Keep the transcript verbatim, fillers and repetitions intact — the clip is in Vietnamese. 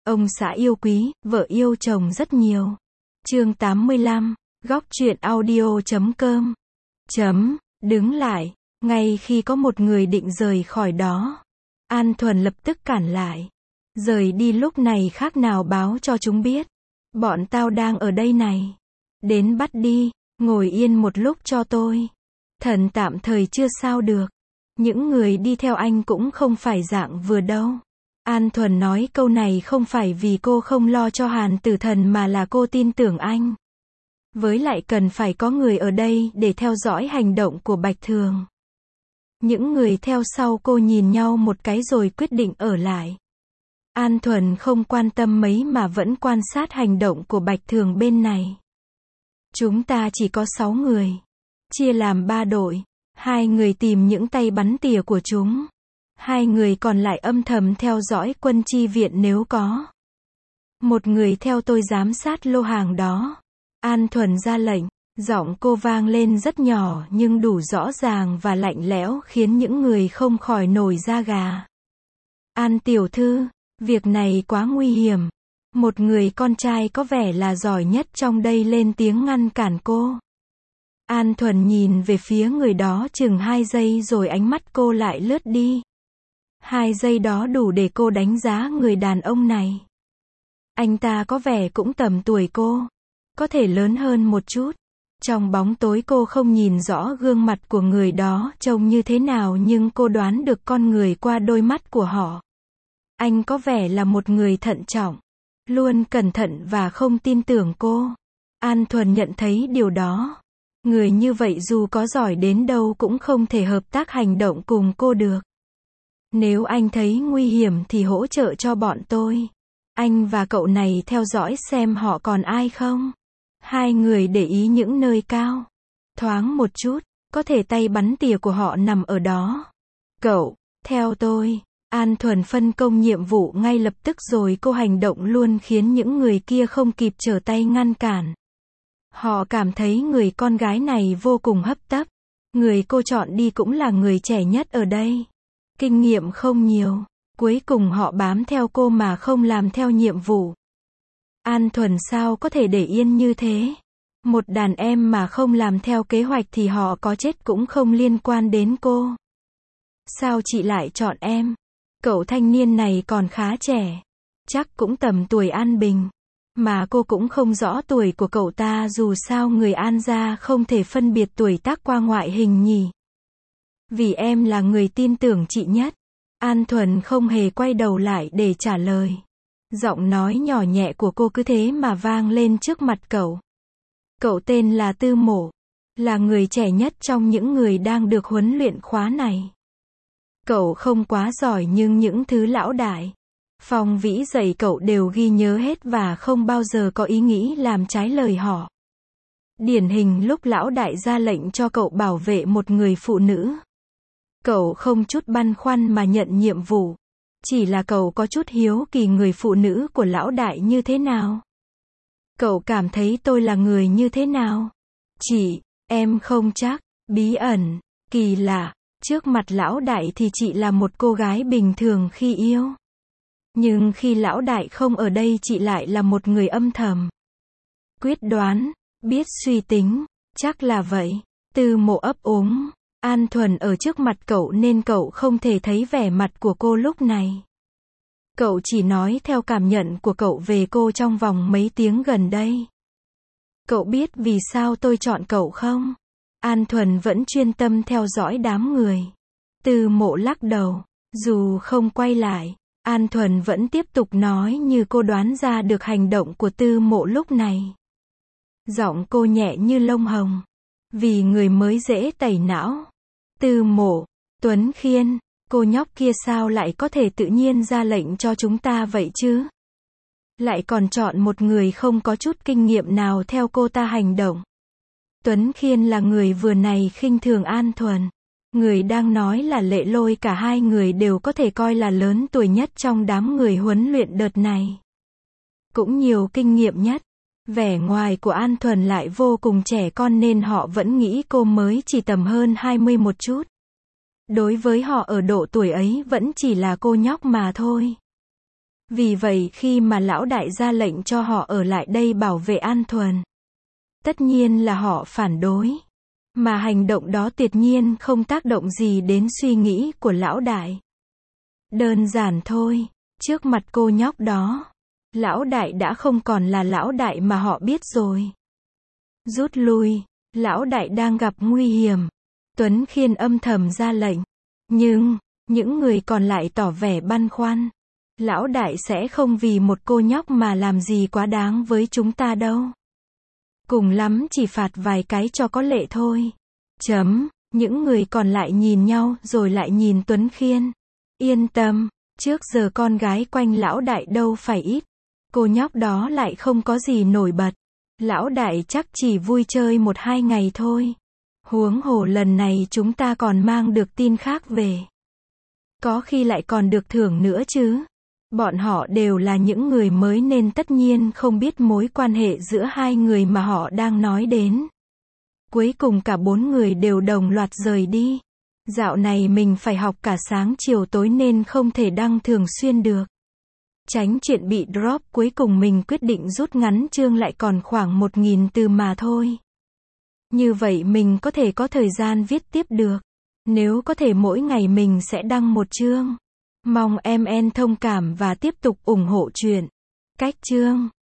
Ông xã yêu quý, vợ yêu chồng rất nhiều. Chương tám mươi lăm, góc truyện audio chấm com. Chấm, đứng lại, ngay khi có một người định rời khỏi đó. An Thuần lập tức cản lại. Rời đi lúc này khác nào báo cho chúng biết. Bọn tao đang ở đây này. Đến bắt đi, ngồi yên một lúc cho tôi. Thần tạm thời chưa sao được. Những người đi theo anh cũng không phải dạng vừa đâu. An Thuần nói câu này không phải vì cô không lo cho Hàn Tử Thần mà là cô tin tưởng anh. Với lại cần phải có người ở đây để theo dõi hành động của Bạch Thường. Những người theo sau cô nhìn nhau một cái rồi quyết định ở lại. An Thuần không quan tâm mấy mà vẫn quan sát hành động của Bạch Thường bên này. Chúng ta chỉ có sáu người. Chia làm ba đội. Hai người tìm những tay bắn tỉa của chúng. Hai người còn lại âm thầm theo dõi quân chi viện nếu có. Một người theo tôi giám sát lô hàng đó. An Thuần ra lệnh. Giọng cô vang lên rất nhỏ nhưng đủ rõ ràng và lạnh lẽo khiến những người không khỏi nổi da gà. An tiểu thư, việc này quá nguy hiểm. Một người con trai có vẻ là giỏi nhất trong đây lên tiếng ngăn cản cô. An Thuần nhìn về phía người đó chừng hai giây rồi ánh mắt cô lại lướt đi. Hai giây đó đủ để cô đánh giá người đàn ông này. Anh ta có vẻ cũng tầm tuổi cô. Có thể lớn hơn một chút. Trong bóng tối cô không nhìn rõ gương mặt của người đó trông như thế nào nhưng cô đoán được con người qua đôi mắt của họ. Anh có vẻ là một người thận trọng. Luôn cẩn thận và không tin tưởng cô. An Thuần nhận thấy điều đó. Người như vậy dù có giỏi đến đâu cũng không thể hợp tác hành động cùng cô được. Nếu anh thấy nguy hiểm thì hỗ trợ cho bọn tôi. Anh và cậu này theo dõi xem họ còn ai không. Hai người để ý những nơi cao. Thoáng một chút, có thể tay bắn tỉa của họ nằm ở đó. Cậu, theo tôi. An Thuần phân công nhiệm vụ ngay lập tức rồi cô hành động luôn khiến những người kia không kịp trở tay ngăn cản. Họ cảm thấy người con gái này vô cùng hấp tấp. Người cô chọn đi cũng là người trẻ nhất ở đây. Kinh nghiệm không nhiều. Cuối cùng họ bám theo cô mà không làm theo nhiệm vụ. An Thuần sao có thể để yên như thế? Một đàn em mà không làm theo kế hoạch thì họ có chết cũng không liên quan đến cô. Sao chị lại chọn em? Cậu thanh niên này còn khá trẻ. Chắc cũng tầm tuổi An Bình. Mà cô cũng không rõ tuổi của cậu ta dù sao người An gia không thể phân biệt tuổi tác qua ngoại hình nhỉ. Vì em là người tin tưởng chị nhất. An Thuần không hề quay đầu lại để trả lời. Giọng nói nhỏ nhẹ của cô cứ thế mà vang lên trước mặt cậu. Cậu tên là Tư Mộ. Là người trẻ nhất trong những người đang được huấn luyện khóa này. Cậu không quá giỏi nhưng những thứ lão đại Phong Vĩ dạy cậu đều ghi nhớ hết và không bao giờ có ý nghĩ làm trái lời họ. Điển hình lúc lão đại ra lệnh cho cậu bảo vệ một người phụ nữ. Cậu không chút băn khoăn mà nhận nhiệm vụ. Chỉ là cậu có chút hiếu kỳ người phụ nữ của lão đại như thế nào. Cậu cảm thấy tôi là người như thế nào? Chị, em không chắc, bí ẩn, kỳ lạ. Trước mặt lão đại thì chị là một cô gái bình thường khi yêu. Nhưng khi lão đại không ở đây chị lại là một người âm thầm. Quyết đoán, biết suy tính, chắc là vậy. Tư Mộ ấp úng. An Thuần ở trước mặt cậu nên cậu không thể thấy vẻ mặt của cô lúc này. Cậu chỉ nói theo cảm nhận của cậu về cô trong vòng mấy tiếng gần đây. Cậu biết vì sao tôi chọn cậu không? An Thuần vẫn chuyên tâm theo dõi đám người. Tư Mộ lắc đầu. Dù không quay lại, An Thuần vẫn tiếp tục nói như cô đoán ra được hành động của Tư Mộ lúc này. Giọng cô nhẹ như lông hồng. Vì người mới dễ tẩy não. Tư Mộ, Tuấn Khiên, cô nhóc kia sao lại có thể tự nhiên ra lệnh cho chúng ta vậy chứ? Lại còn chọn một người không có chút kinh nghiệm nào theo cô ta hành động. Tuấn Khiên là người vừa này khinh thường An Thuần. Người đang nói là Lệ Lôi, cả hai người đều có thể coi là lớn tuổi nhất trong đám người huấn luyện đợt này. Cũng nhiều kinh nghiệm nhất. Vẻ ngoài của An Thuần lại vô cùng trẻ con nên họ vẫn nghĩ cô mới chỉ tầm hơn hai mươi một chút. Đối với họ ở độ tuổi ấy vẫn chỉ là cô nhóc mà thôi. Vì vậy khi mà lão đại ra lệnh cho họ ở lại đây bảo vệ An Thuần, tất nhiên là họ phản đối. Mà hành động đó tuyệt nhiên không tác động gì đến suy nghĩ của lão đại. Đơn giản thôi, trước mặt cô nhóc đó, lão đại đã không còn là lão đại mà họ biết rồi. Rút lui, lão đại đang gặp nguy hiểm. Tuấn Khiên âm thầm ra lệnh. Nhưng, những người còn lại tỏ vẻ băn khoăn. Lão đại sẽ không vì một cô nhóc mà làm gì quá đáng với chúng ta đâu. Cùng lắm chỉ phạt vài cái cho có lệ thôi. Chấm, những người còn lại nhìn nhau rồi lại nhìn Tuấn Khiên. Yên tâm, trước giờ con gái quanh lão đại đâu phải ít. Cô nhóc đó lại không có gì nổi bật. Lão đại chắc chỉ vui chơi một hai ngày thôi. Huống hồ lần này chúng ta còn mang được tin khác về. Có khi lại còn được thưởng nữa chứ. Bọn họ đều là những người mới nên tất nhiên không biết mối quan hệ giữa hai người mà họ đang nói đến. Cuối cùng cả bốn người đều đồng loạt rời đi. Dạo này mình phải học cả sáng chiều tối nên không thể đăng thường xuyên được. Tránh chuyện bị drop, cuối cùng mình quyết định rút ngắn chương lại còn khoảng một nghìn từ mà thôi. Như vậy mình có thể có thời gian viết tiếp được. Nếu có thể mỗi ngày mình sẽ đăng một chương. Mong em en thông cảm và tiếp tục ủng hộ chuyện. Cách chương